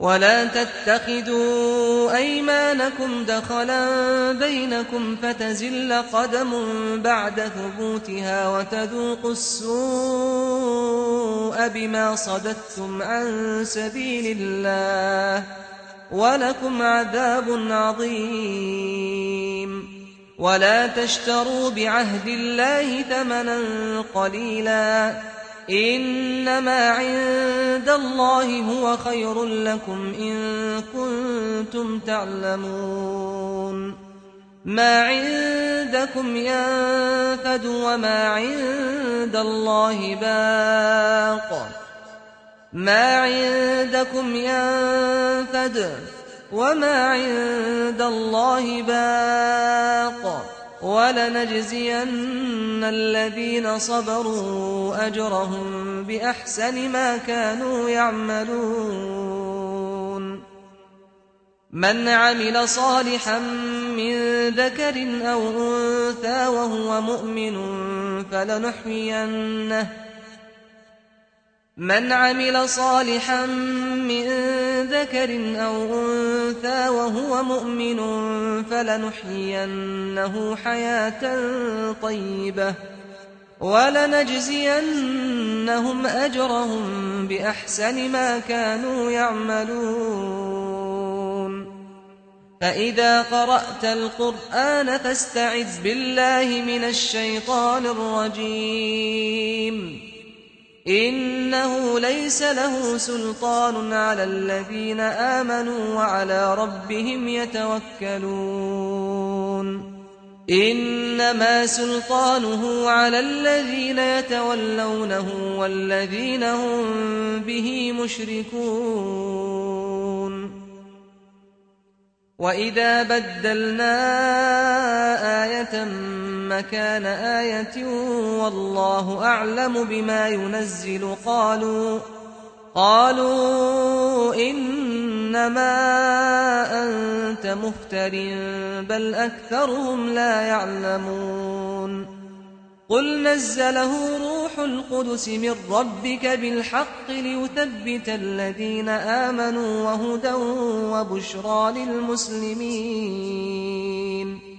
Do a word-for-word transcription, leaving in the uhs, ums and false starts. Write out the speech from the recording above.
ولا تتخذوا أيمانكم دخلا بينكم فتزل قدم بعد ثبوتها وتذوقوا السوء بما صددتم عن سبيل الله ولكم عذاب عظيم. ولا تشتروا بعهد الله ثمنا قليلا إنما عند الله هو خير لكم إن كنتم تعلمون. ما عندكم ينفد وما عند الله باق ما عندكم ينفد وما عند الله باق ولنجزين الذين صبروا أجرهم بأحسن ما كانوا يعملون. من عمل صالحا من ذكر أو أنثى وهو مؤمن فلنحيينه من عمل صالحا من ذكر أو أنثى وهو مؤمن فلنحيينه حياة طيبة ولنجزينهم أجرهم بأحسن ما كانوا يعملون. فإذا قرأت القرآن فاستعذ بالله من الشيطان الرجيم إنه ليس له سلطان على الذين آمنوا وعلى ربهم يتوكلون. إنما سلطانه على الذين يتولونه والذين هم به مشركون. وإذا بدلنا آية مكان آية والله أعلم بما ينزل قالوا قالوا إنما أنت مفتر بل أكثرهم لا يعلمون. قل نزله روح القدس من ربك بالحق ليثبت الذين آمنوا وهدى وبشرى للمسلمين.